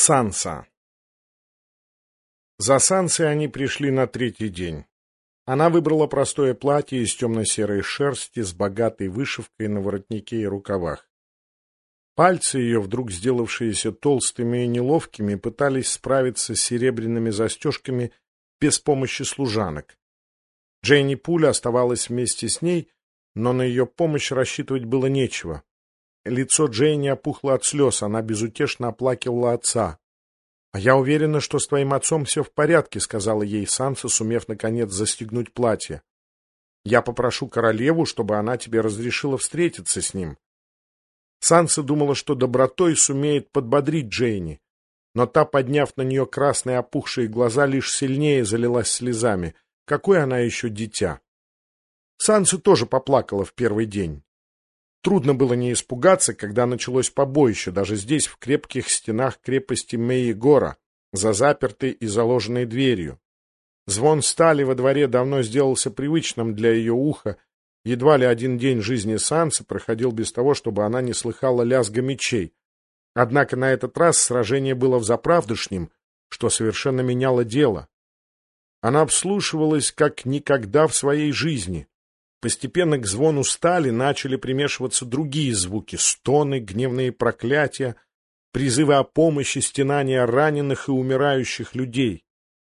Санса. За Сансой они пришли на третий день. Она выбрала простое платье из темно-серой шерсти с богатой вышивкой на воротнике и рукавах. Пальцы ее, вдруг сделавшиеся толстыми и неловкими, пытались справиться с серебряными застежками без помощи служанок. Дженни Пуль оставалась вместе с ней, но на ее помощь рассчитывать было нечего. Лицо Дженни опухло от слез, она безутешно оплакивала отца. — А я уверена, что с твоим отцом все в порядке, — сказала ей Санса, сумев, наконец, застегнуть платье. — Я попрошу королеву, чтобы она тебе разрешила встретиться с ним. Санса думала, что добротой сумеет подбодрить Дженни, но та, подняв на нее красные опухшие глаза, лишь сильнее залилась слезами. Какое она еще дитя! Санса тоже поплакала в первый день. Трудно было не испугаться, когда началось побоище, даже здесь, в крепких стенах крепости Мейегора, за запертой и заложенной дверью. Звон стали во дворе давно сделался привычным для ее уха, едва ли один день жизни Сансы проходил без того, чтобы она не слыхала лязга мечей. Однако на этот раз сражение было взаправдышним, что совершенно меняло дело. Она вслушивалась как никогда в своей жизни. Постепенно к звону стали начали примешиваться другие звуки: стоны, гневные проклятия, призывы о помощи, стенания раненых и умирающих людей.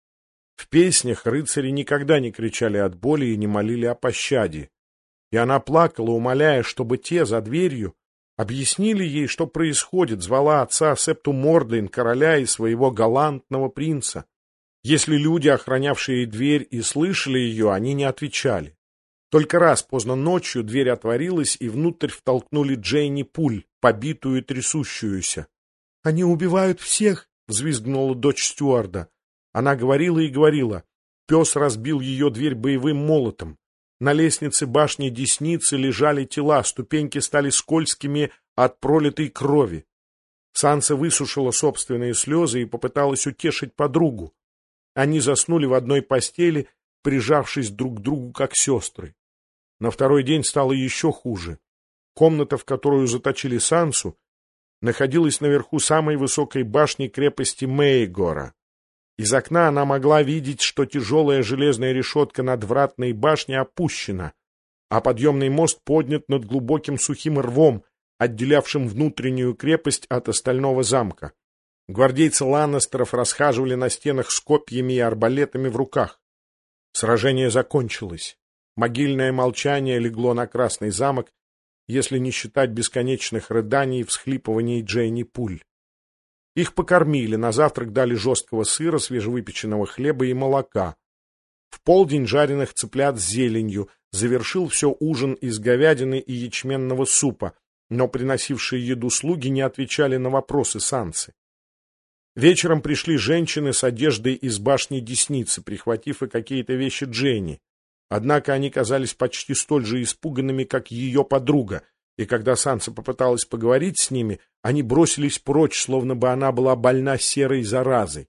В песнях рыцари никогда не кричали от боли и не молили о пощаде. И она плакала, умоляя, чтобы те за дверью объяснили ей, что происходит, звала отца Септу Мордейн, короля и своего галантного принца. Если люди, охранявшие дверь, и слышали ее, они не отвечали. Только раз поздно ночью дверь отворилась, и внутрь втолкнули Дженни Пуль, побитую и трясущуюся. — Они убивают всех! — взвизгнула дочь стюарда. Она говорила и говорила. Пес разбил ее дверь боевым молотом. На лестнице башни Десницы лежали тела, ступеньки стали скользкими от пролитой крови. Санса высушила собственные слезы и попыталась утешить подругу. Они заснули в одной постели, прижавшись друг к другу как сестры. На второй день стало еще хуже. Комната, в которую заточили Сансу, находилась наверху самой высокой башни крепости Мейегора. Из окна она могла видеть, что тяжелая железная решетка надвратной башни опущена, а подъемный мост поднят над глубоким сухим рвом, отделявшим внутреннюю крепость от остального замка. Гвардейцы Ланнестеров расхаживали на стенах с копьями и арбалетами в руках. Сражение закончилось. Могильное молчание легло на Красный замок, если не считать бесконечных рыданий и всхлипываний Дженни Пуль. Их покормили, на завтрак дали жесткого сыра, свежевыпеченного хлеба и молока. В полдень жареных цыплят с зеленью, завершил все ужин из говядины и ячменного супа, но приносившие еду слуги не отвечали на вопросы Сансы. Вечером пришли женщины с одеждой из башни Десницы, прихватив и какие-то вещи Дженни. Однако они казались почти столь же испуганными, как ее подруга, и когда Санса попыталась поговорить с ними, они бросились прочь, словно бы она была больна серой заразой.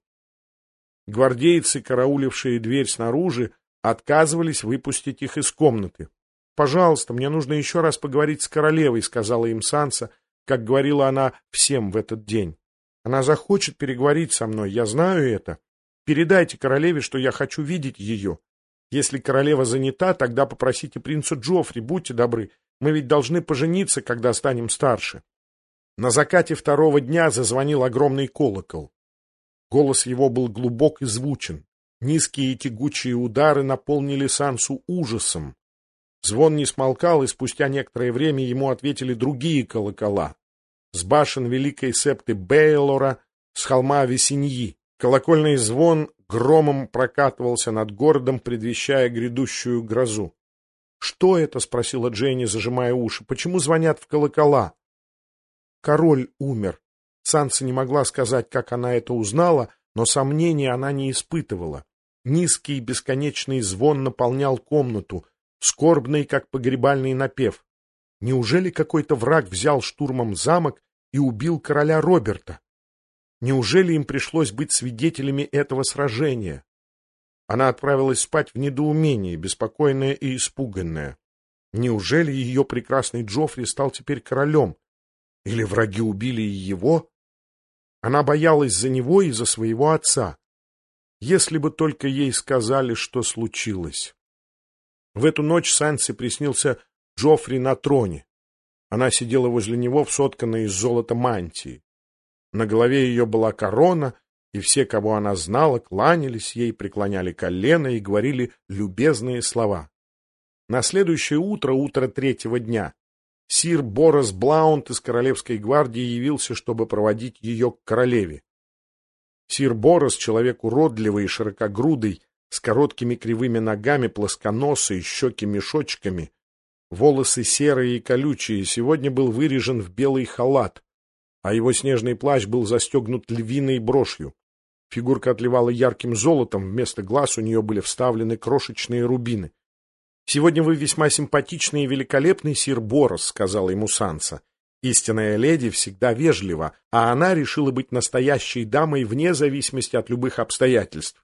Гвардейцы, караулившие дверь снаружи, отказывались выпустить их из комнаты. — Пожалуйста, мне нужно еще раз поговорить с королевой, — сказала им Санса, как говорила она всем в этот день. — Она захочет переговорить со мной, я знаю это. Передайте королеве, что я хочу видеть ее. Если королева занята, тогда попросите принца Джоффри, будьте добры, мы ведь должны пожениться, когда станем старше. На закате второго дня зазвонил огромный колокол. Голос его был глубок и звучен. Низкие и тягучие удары наполнили Сансу ужасом. Звон не смолкал, и спустя некоторое время ему ответили другие колокола. С башен великой септы Бейлора, с холма Весеньи. Колокольный звон громом прокатывался над городом, предвещая грядущую грозу. — Что это? — спросила Дженни, зажимая уши. — Почему звонят в колокола? Король умер. Санса не могла сказать, как она это узнала, но сомнений она не испытывала. Низкий бесконечный звон наполнял комнату, скорбный, как погребальный напев. Неужели какой-то враг взял штурмом замок и убил короля Роберта? Неужели им пришлось быть свидетелями этого сражения? Она отправилась спать в недоумении, беспокойная и испуганная. Неужели ее прекрасный Джоффри стал теперь королем? Или враги убили и его? Она боялась за него и за своего отца. Если бы только ей сказали, что случилось. В эту ночь Сансе приснился Джоффри на троне. Она сидела возле него в сотканной из золота мантии. На голове ее была корона, и все, кого она знала, кланялись ей, преклоняли колено и говорили любезные слова. На следующее утро, утро третьего дня, сир Борос Блаунт из Королевской гвардии явился, чтобы проводить ее к королеве. Сир Борос, человек уродливый и широкогрудый, с короткими кривыми ногами, плосконосый, щеки мешочками, волосы серые и колючие, сегодня был вырежен в белый халат, а его снежный плащ был застегнут львиной брошью. Фигурка отливала ярким золотом, вместо глаз у нее были вставлены крошечные рубины. — Сегодня вы весьма симпатичный и великолепный, сир Борос, — сказала ему Санса. Истинная леди всегда вежлива, а она решила быть настоящей дамой вне зависимости от любых обстоятельств.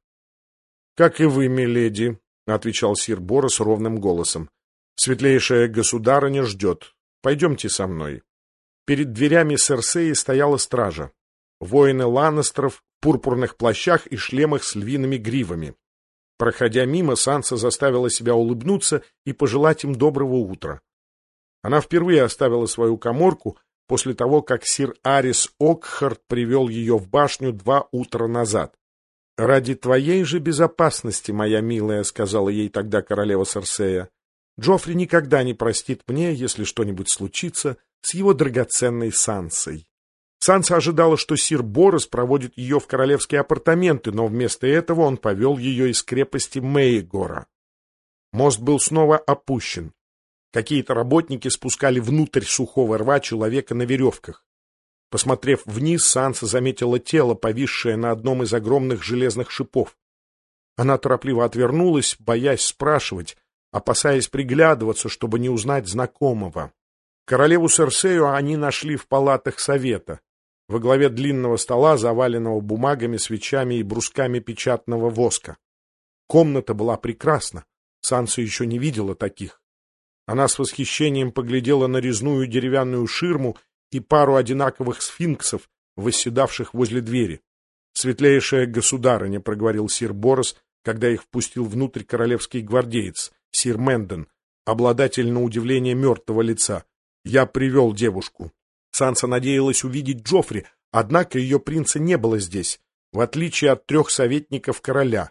— Как и вы, миледи, — отвечал сир Борос ровным голосом. — Светлейшая государыня ждет. Пойдемте со мной. Перед дверями Серсеи стояла стража. Воины Ланнестеров в пурпурных плащах и шлемах с львиными гривами. Проходя мимо, Санса заставила себя улыбнуться и пожелать им доброго утра. Она впервые оставила свою каморку после того, как сир Арис Окхарт привел ее в башню 2 утра назад. — Ради твоей же безопасности, моя милая, — сказала ей тогда королева Серсея, — Джоффри никогда не простит мне, если что-нибудь случится с его драгоценной Сансой. Санса ожидала, что сир Борос проводит ее в королевские апартаменты, но вместо этого он повел ее из крепости Мейгора. Мост был снова опущен. Какие-то работники спускали внутрь сухого рва человека на веревках. Посмотрев вниз, Санса заметила тело, повисшее на одном из огромных железных шипов. Она торопливо отвернулась, боясь спрашивать, опасаясь приглядываться, чтобы не узнать знакомого. Королеву Серсею они нашли в палатах совета, во главе длинного стола, заваленного бумагами, свечами и брусками печатного воска. Комната была прекрасна, Санса еще не видела таких. Она с восхищением поглядела на резную деревянную ширму и пару одинаковых сфинксов, восседавших возле двери. — Светлейшая государыня, — проговорил сир Борос, когда их впустил внутрь королевский гвардеец, сир Мэнден, обладатель на удивление мертвого лица. — Я привел девушку. Санса надеялась увидеть Джоффри, однако ее принца не было здесь, в отличие от 3 советников короля.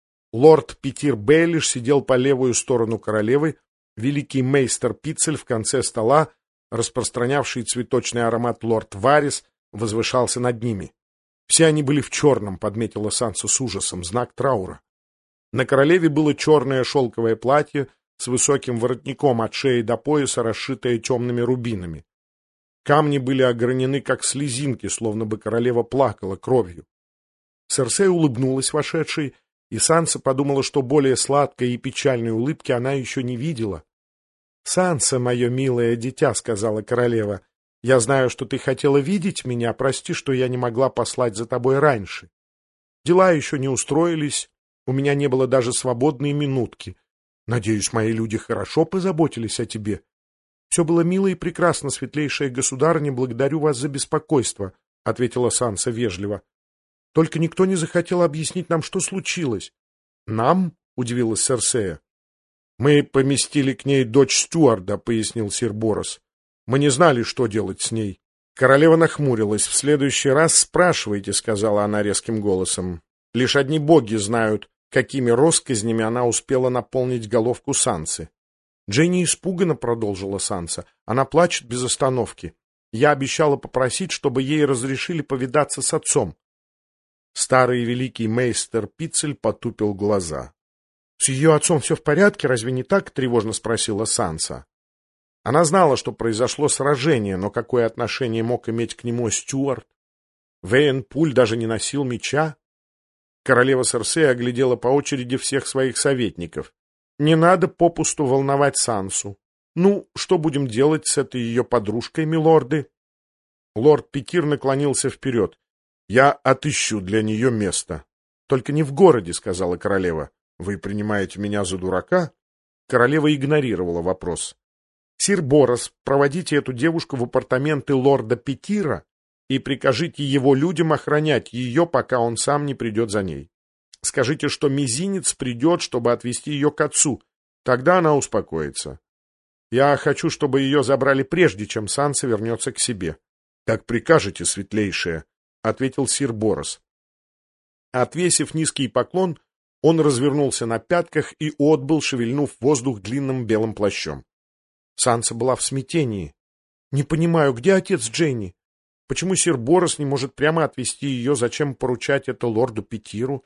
Лорд Питир Бейлиш сидел по левую сторону королевы, великий мейстер Пиццель в конце стола, распространявший цветочный аромат лорд Варис, возвышался над ними. Все они были в черном, подметила Санса с ужасом, знак траура. На королеве было черное шелковое платье с высоким воротником от шеи до пояса, расшитое темными рубинами. Камни были огранены, как слезинки, словно бы королева плакала кровью. Серсея улыбнулась вошедшей, и Санса подумала, что более сладкой и печальной улыбки она еще не видела. — Санса, мое милое дитя, — сказала королева, — я знаю, что ты хотела видеть меня, прости, что я не могла послать за тобой раньше. Дела еще не устроились, у меня не было даже свободной минутки. Надеюсь, мои люди хорошо позаботились о тебе. Все было мило и прекрасно, светлейшая государыня, благодарю вас за беспокойство, — ответила Санса вежливо. — Только никто не захотел объяснить нам, что случилось. — Нам? — удивилась Серсея. — Мы поместили к ней дочь стюарда, — пояснил сир Борос. — Мы не знали, что делать с ней. Королева нахмурилась. — В следующий раз спрашивайте, — сказала она резким голосом. Лишь одни боги знают, какими россказнями она успела наполнить головку Сансы. Дженни испуганно, — продолжила Санса. Она плачет без остановки. Я обещала попросить, чтобы ей разрешили повидаться с отцом. Старый великий мейстер Пиццель потупил глаза. — С ее отцом все в порядке, разве не так? — тревожно спросила Санса. Она знала, что произошло сражение, но какое отношение мог иметь к нему Стюарт? Вейн Пуль даже не носил меча. Королева Серсея оглядела по очереди всех своих советников. Не надо попусту волновать Сансу. Ну, что будем делать с этой ее подружкой, милорды? Лорд Питир наклонился вперед. Я отыщу для нее место. Только не в городе, — сказала королева. Вы принимаете меня за дурака? Королева игнорировала вопрос. Сир Борос, проводите эту девушку в апартаменты лорда Питира и прикажите его людям охранять ее, пока он сам не придет за ней. Скажите, что мизинец придет, чтобы отвезти ее к отцу. Тогда она успокоится. Я хочу, чтобы ее забрали прежде, чем Санса вернется к себе. — Как прикажете, светлейшая, — ответил сир Борос. Отвесив низкий поклон, он развернулся на пятках и отбыл, шевельнув воздух длинным белым плащом. Санса была в смятении. — Не понимаю, где отец Дженни? Почему сир Борос не может прямо отвезти ее? Зачем поручать это лорду Петиру?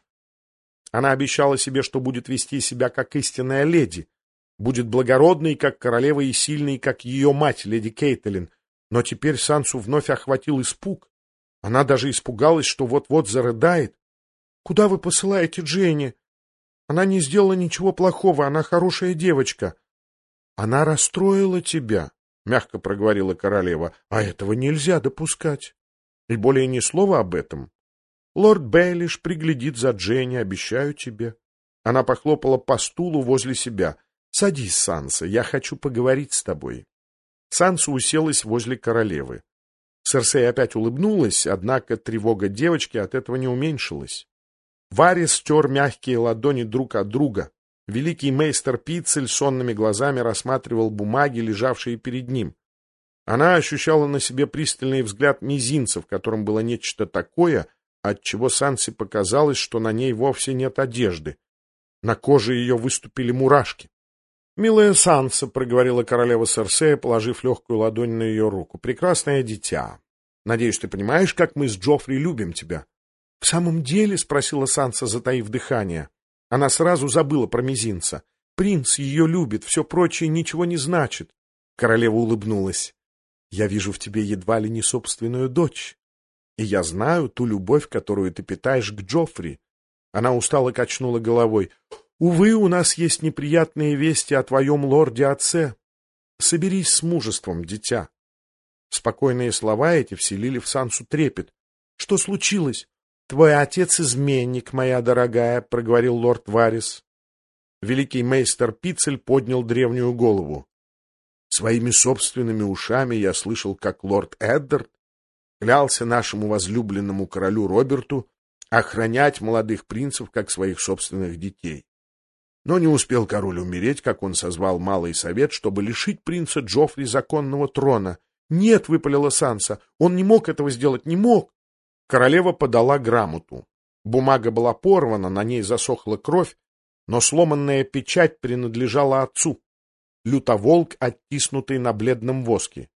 Она обещала себе, что будет вести себя как истинная леди, будет благородной, как королева, и сильной, как ее мать, леди Кейтлин. Но теперь Сансу вновь охватил испуг. Она даже испугалась, что вот-вот зарыдает. — Куда вы посылаете Дженни? Она не сделала ничего плохого, она хорошая девочка. — Она расстроила тебя, — мягко проговорила королева, — а этого нельзя допускать. И более ни слова об этом. Лорд Бейлиш приглядит за Дженни, обещаю тебе. Она похлопала по стулу возле себя. — Садись, Санса, я хочу поговорить с тобой. Санса уселась возле королевы. Серсей опять улыбнулась, однако тревога девочки от этого не уменьшилась. Варис стер мягкие ладони друг от друга. Великий мейстер Пиццель сонными глазами рассматривал бумаги, лежавшие перед ним. Она ощущала на себе пристальный взгляд мизинца, в котором было нечто такое, отчего Сансе показалось, что на ней вовсе нет одежды. На коже ее выступили мурашки. — Милая Санса, — проговорила королева Серсея, положив легкую ладонь на ее руку, — прекрасное дитя. Надеюсь, ты понимаешь, как мы с Джоффри любим тебя. — В самом деле? — спросила Санса, затаив дыхание. Она сразу забыла про мизинца. Принц ее любит, все прочее ничего не значит. Королева улыбнулась. — Я вижу в тебе едва ли не собственную дочь. И я знаю ту любовь, которую ты питаешь к Джоффри. Она устало качнула головой. Увы, у нас есть неприятные вести о твоем лорде-отце. Соберись с мужеством, дитя. Спокойные слова эти вселили в Сансу трепет. Что случилось? Твой отец изменник, моя дорогая, проговорил лорд Варис. Великий мейстер Пиццель поднял древнюю голову. Своими собственными ушами я слышал, как лорд Эддард клялся нашему возлюбленному королю Роберту охранять молодых принцев, как своих собственных детей. Но не успел король умереть, как он созвал малый совет, чтобы лишить принца Джоффри законного трона. — Нет, — выпалила Санса, — он не мог этого сделать, не мог. Королева подала грамоту. Бумага была порвана, на ней засохла кровь, но сломанная печать принадлежала отцу. Лютоволк, оттиснутый на бледном воске.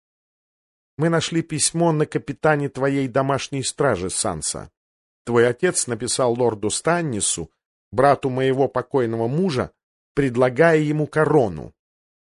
Мы нашли письмо на капитане твоей домашней стражи, Санса. Твой отец написал лорду Станнису, брату моего покойного мужа, предлагая ему корону.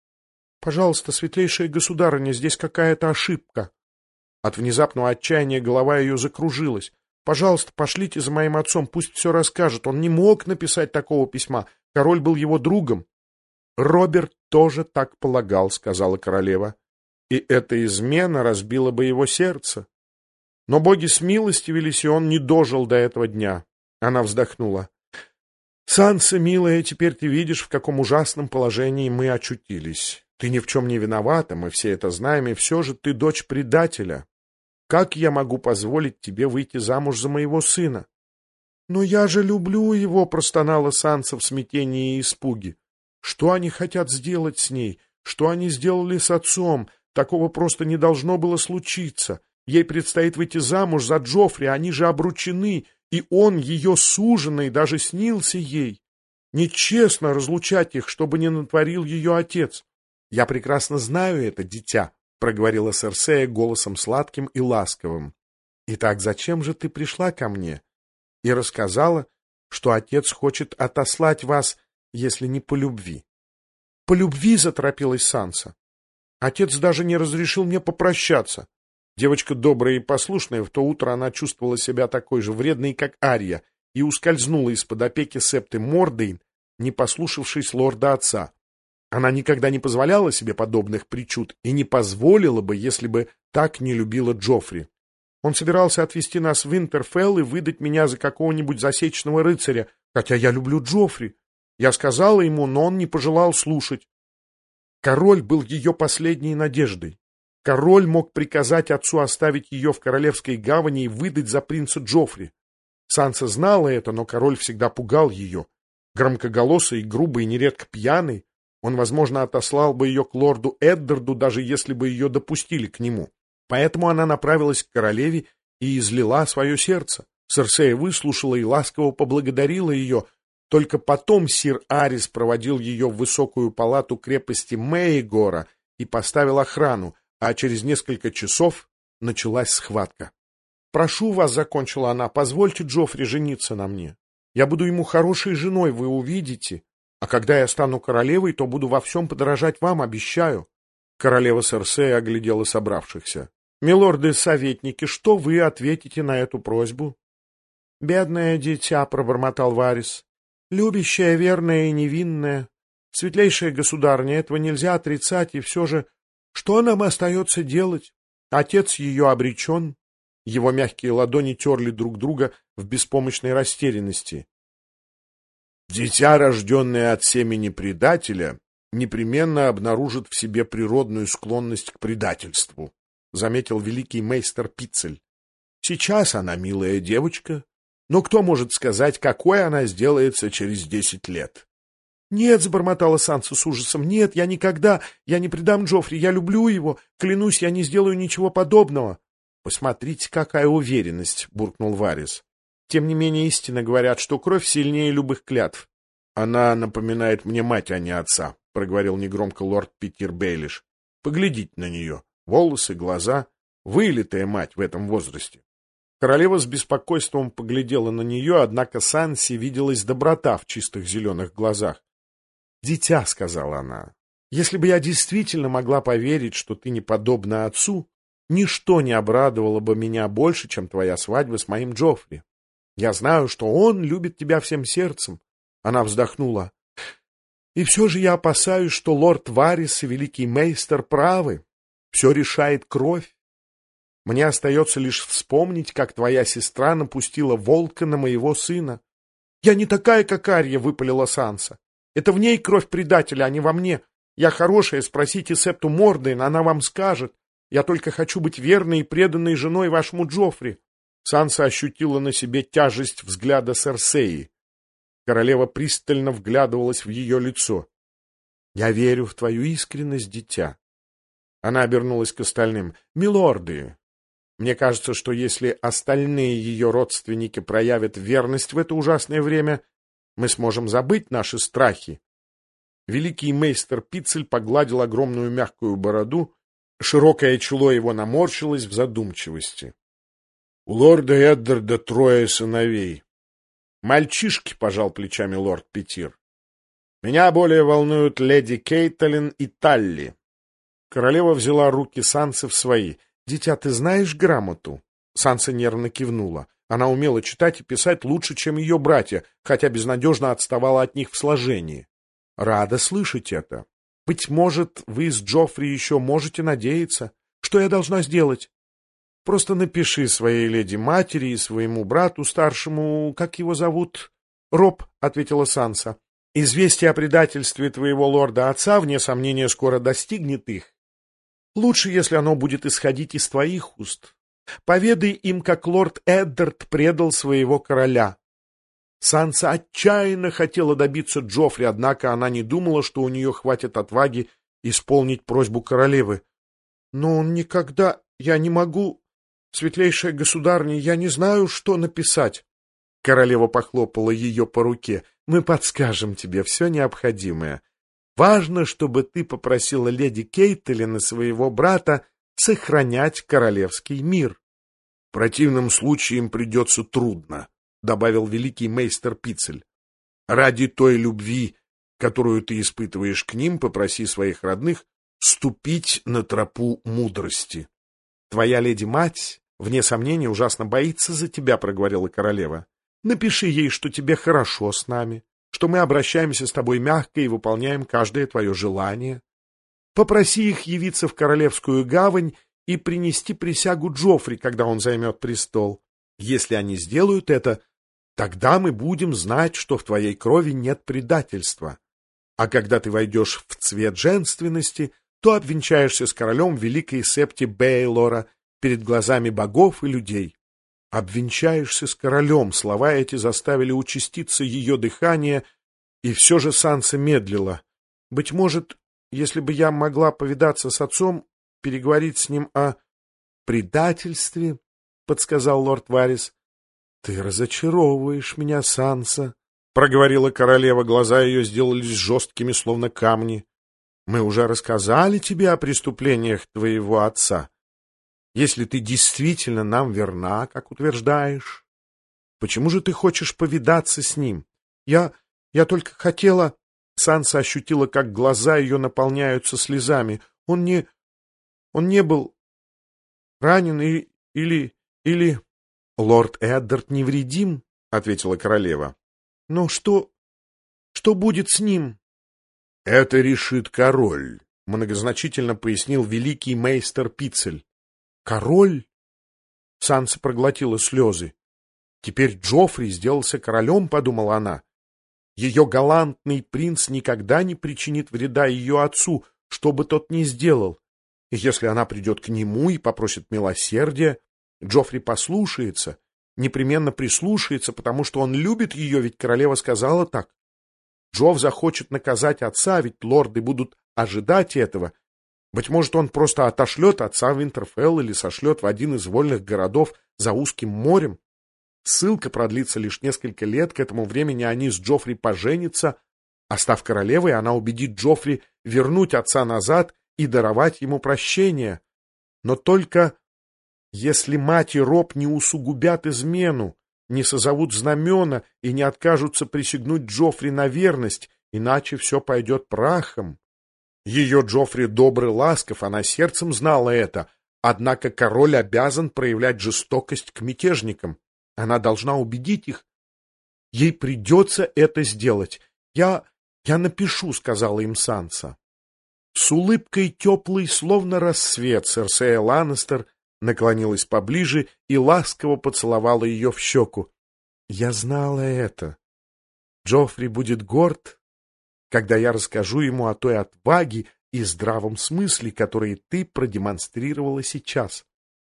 — Пожалуйста, светлейшая государыня, здесь какая-то ошибка. От внезапного отчаяния голова ее закружилась. — Пожалуйста, пошлите за моим отцом, пусть все расскажет. Он не мог написать такого письма. Король был его другом. — Роберт тоже так полагал, — сказала королева. И эта измена разбила бы его сердце. Но боги смилостивились, и он не дожил до этого дня. Она вздохнула. — Санса, милая, теперь ты видишь, в каком ужасном положении мы очутились. Ты ни в чем не виновата, мы все это знаем, и все же ты дочь предателя. Как я могу позволить тебе выйти замуж за моего сына? — Но я же люблю его, — простонала Санса в смятении и испуге. Что они хотят сделать с ней? Что они сделали с отцом? Такого просто не должно было случиться. Ей предстоит выйти замуж за Джоффри, они же обручены, и он, ее суженый, даже снился ей. Нечестно разлучать их, чтобы не натворил ее отец. — Я прекрасно знаю это, дитя, — проговорила Серсея голосом сладким и ласковым. — Итак, зачем же ты пришла ко мне? И рассказала, что отец хочет отослать вас, если не по любви. — По любви, — заторопилась Санса. Отец даже не разрешил мне попрощаться. Девочка добрая и послушная, в то утро она чувствовала себя такой же вредной, как Ария, и ускользнула из-под опеки Септы Мордейн, не послушавшись лорда отца. Она никогда не позволяла себе подобных причуд и не позволила бы, если бы так не любила Джоффри. Он собирался отвезти нас в Винтерфелл и выдать меня за какого-нибудь засечного рыцаря, хотя я люблю Джоффри. Я сказала ему, но он не пожелал слушать. Король был ее последней надеждой. Король мог приказать отцу оставить ее в королевской гавани и выдать за принца Джоффри. Санса знала это, но король всегда пугал ее. Громкоголосый, грубый, нередко пьяный, он, возможно, отослал бы ее к лорду Эддарду, даже если бы ее допустили к нему. Поэтому она направилась к королеве и излила свое сердце. Серсея выслушала и ласково поблагодарила ее. Только потом сир Арис проводил ее в высокую палату крепости Мейгора и поставил охрану, а через несколько часов началась схватка. «Прошу вас», — закончила она, — «позвольте Джоффри жениться на мне. Я буду ему хорошей женой, вы увидите. А когда я стану королевой, то буду во всем подражать вам, обещаю». Королева Серсея оглядела собравшихся. «Милорды-советники, что вы ответите на эту просьбу?» «Бедное дитя», — пробормотал Варис, — «любящая, верная и невинная. Светлейшая государыня, этого нельзя отрицать, и все же, что нам остается делать? Отец ее обречен». Его мягкие ладони терли друг друга в беспомощной растерянности. «Дитя, рожденное от семени предателя, непременно обнаружит в себе природную склонность к предательству», — заметил великий мейстер Пиццель. «Сейчас она милая девочка, но кто может сказать, какой она сделается через 10 лет?» «Нет», — забормотала Санса с ужасом, — «нет, я никогда, я не предам Джоффри, я люблю его, клянусь, я не сделаю ничего подобного». «Посмотрите, какая уверенность», — буркнул Варис. «Тем не менее, истинно говорят, что кровь сильнее любых клятв». «Она напоминает мне мать, а не отца», — проговорил негромко лорд Питер Бейлиш. «Поглядите на нее. Волосы, глаза. Вылитая мать в этом возрасте». Королева с беспокойством поглядела на нее, однако Сансе виделась доброта в чистых зеленых глазах. «Дитя», — сказала она, — «если бы я действительно могла поверить, что ты не подобна отцу, ничто не обрадовало бы меня больше, чем твоя свадьба с моим Джоффри. Я знаю, что он любит тебя всем сердцем». Она вздохнула. «И все же я опасаюсь, что лорд Варис и великий мейстер правы. Все решает кровь. Мне остается лишь вспомнить, как твоя сестра напустила волка на моего сына». «Я не такая, как Арья», — выпалила Санса. «Это в ней кровь предателя, а не во мне. Я хорошая, спросите Септу Мордейн, она вам скажет. Я только хочу быть верной и преданной женой вашему Джоффри». Санса ощутила на себе тяжесть взгляда Серсеи. Королева пристально вглядывалась в ее лицо. «Я верю в твою искренность, дитя». Она обернулась к остальным. «Милорды, мне кажется, что если остальные ее родственники проявят верность в это ужасное время, мы сможем забыть наши страхи». Великий мейстер Пиццель погладил огромную мягкую бороду, широкое чело его наморщилось в задумчивости. «У лорда Эддарда 3 сыновей». «Мальчишки», — пожал плечами лорд Питир. «Меня более волнуют леди Кейтлин и Талли». Королева взяла руки Сансы в свои. «Дитя, ты знаешь грамоту?» Санса нервно кивнула. Она умела читать и писать лучше, чем ее братья, хотя безнадежно отставала от них в сложении. «Рада слышать это. Быть может, вы с Джоффри еще можете надеяться. Что я должна сделать?» «Просто напиши своей леди-матери и своему брату старшему, как его зовут?» «Роб», — ответила Санса. «Известие о предательстве твоего лорда-отца, вне сомнения, скоро достигнет их. Лучше, если оно будет исходить из твоих уст. Поведай им, как лорд Эддард предал своего короля». Санса отчаянно хотела добиться Джоффри, однако она не думала, что у нее хватит отваги исполнить просьбу королевы. «Но он никогда... Я не могу... Светлейшая государыня, я не знаю, что написать». Королева похлопала ее по руке. «Мы подскажем тебе все необходимое. Важно, чтобы ты попросила леди Кейтлин и своего брата сохранять королевский мир». «В противном случае им придется трудно», — добавил великий мейстер Пиццель. «Ради той любви, которую ты испытываешь к ним, попроси своих родных ступить на тропу мудрости». «Твоя леди-мать, вне сомнения, ужасно боится за тебя», — проговорила королева. «Напиши ей, что тебе хорошо с нами, что мы обращаемся с тобой мягко и выполняем каждое твое желание. Попроси их явиться в Королевскую гавань и принести присягу Джоффри, когда он займет престол. Если они сделают это, тогда мы будем знать, что в твоей крови нет предательства. А когда ты войдешь в цвет женственности, то обвенчаешься с королем великой септи Бейлора перед глазами богов и людей. Обвенчаешься с королем. Слова эти заставили участиться ее дыхание, и все же Санса медлила. Быть может, если бы я могла повидаться с отцом, переговорить с ним о предательстве, — подсказал лорд Варрис. — Ты разочаровываешь меня, Санса, — проговорила королева. Глаза ее сделались жесткими, словно камни. — Мы уже рассказали тебе о преступлениях твоего отца. Если ты действительно нам верна, как утверждаешь, почему же ты хочешь повидаться с ним? Я только хотела... Санса ощутила, как глаза ее наполняются слезами. Он не был ранен или... Лорд Эддард невредим, — ответила королева. Но что будет с ним? — Это решит король, — многозначительно пояснил великий мейстер Пиццель. — Король? Санса проглотила слезы. Теперь Джоффри сделался королем, — подумала она. Ее галантный принц никогда не причинит вреда ее отцу, что бы тот ни сделал. И если она придет к нему и попросит милосердия, Джоффри послушается, непременно прислушается, потому что он любит ее, ведь королева сказала так. Джофф захочет наказать отца, ведь лорды будут ожидать этого. Быть может, он просто отошлет отца в Винтерфелл или сошлет в один из вольных городов за узким морем. Ссылка продлится лишь несколько лет, к этому времени они с Джоффри поженятся, а став королевой, она убедит Джоффри вернуть отца назад и даровать ему прощение. Но только если мать и Роб не усугубят измену, не созовут знамена и не откажутся присягнуть Джоффри на верность, иначе все пойдет прахом. Ее Джоффри добрый, ласков, она сердцем знала это, однако король обязан проявлять жестокость к мятежникам. Она должна убедить их. Ей придется это сделать. Я напишу, — сказала им Санса. С улыбкой теплой, словно рассвет, Серсея Ланнистер наклонилась поближе и ласково поцеловала ее в щеку. Я знала это. Джоффри будет горд, когда я расскажу ему о той отваге и здравом смысле, которые ты продемонстрировала сейчас.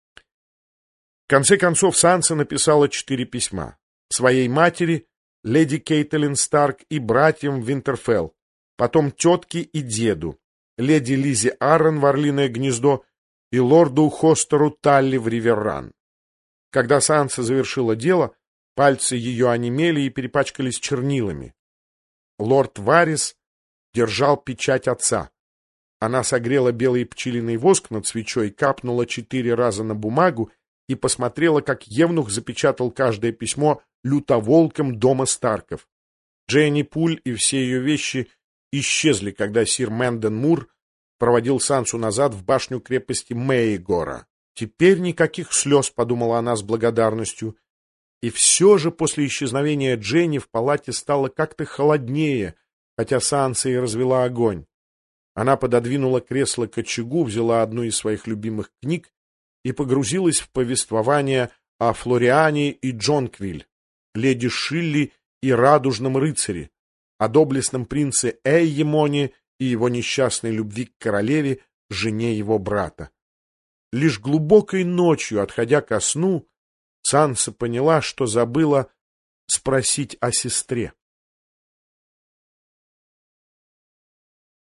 В конце концов, Санса написала 4 письма. Своей матери, леди Кейтлин Старк и братьям Винтерфелл, потом тетке и деду, леди Лизе Аррен в Орлиное гнездо и лорду Хостеру Талли в Риверран. Когда Санса завершила дело, пальцы ее онемели и перепачкались чернилами. Лорд Варрис держал печать отца. Она согрела белый пчелиный воск над свечой, капнула 4 раза на бумагу и посмотрела, как евнух запечатал каждое письмо лютоволком дома Старков. Дженни Пуль и все ее вещи исчезли, когда сир Мэнден Мур проводил Сансу назад в башню крепости Мейгора. Теперь никаких слез, — подумала она с благодарностью. И все же после исчезновения Дженни в палате стало как-то холоднее, хотя Санса и развела огонь. Она пододвинула кресло к очагу, взяла одну из своих любимых книг и погрузилась в повествование о Флориане и Джонквиль, леди Шилли и радужном рыцаре, о доблестном принце Эйемоне и его несчастной любви к королеве, жене его брата. Лишь глубокой ночью, отходя ко сну, Санса поняла, что забыла спросить о сестре.